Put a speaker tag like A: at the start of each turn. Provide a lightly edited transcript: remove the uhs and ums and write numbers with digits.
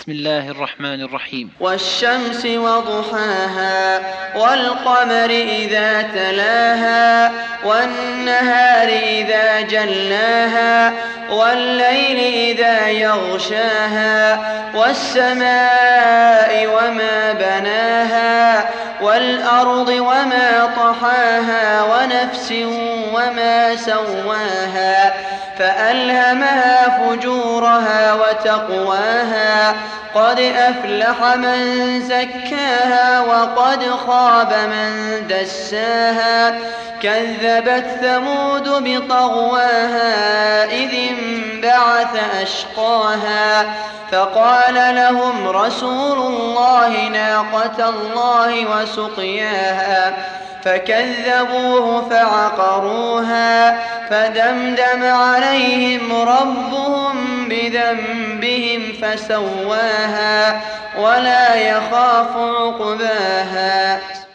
A: بسم الله الرحمن الرحيم.
B: والشمس وضحاها والقمر إذا تلاها والنهار إذا جلاها والليل إذا يغشاها والسماء وما بناها والأرض وما طحاها ونفس وما سواها فألهمها فجورها وتقواها قد أفلح من زكاها وقد خاب من دساها كذبت ثمود بطغواها إذ انبعث أشقاها فقال لهم رسول الله ناقة الله وسقياها فكذبوه فعقروها فدمدم عليهم ربهم بذنبهم فسواها ولا يخاف عقباها.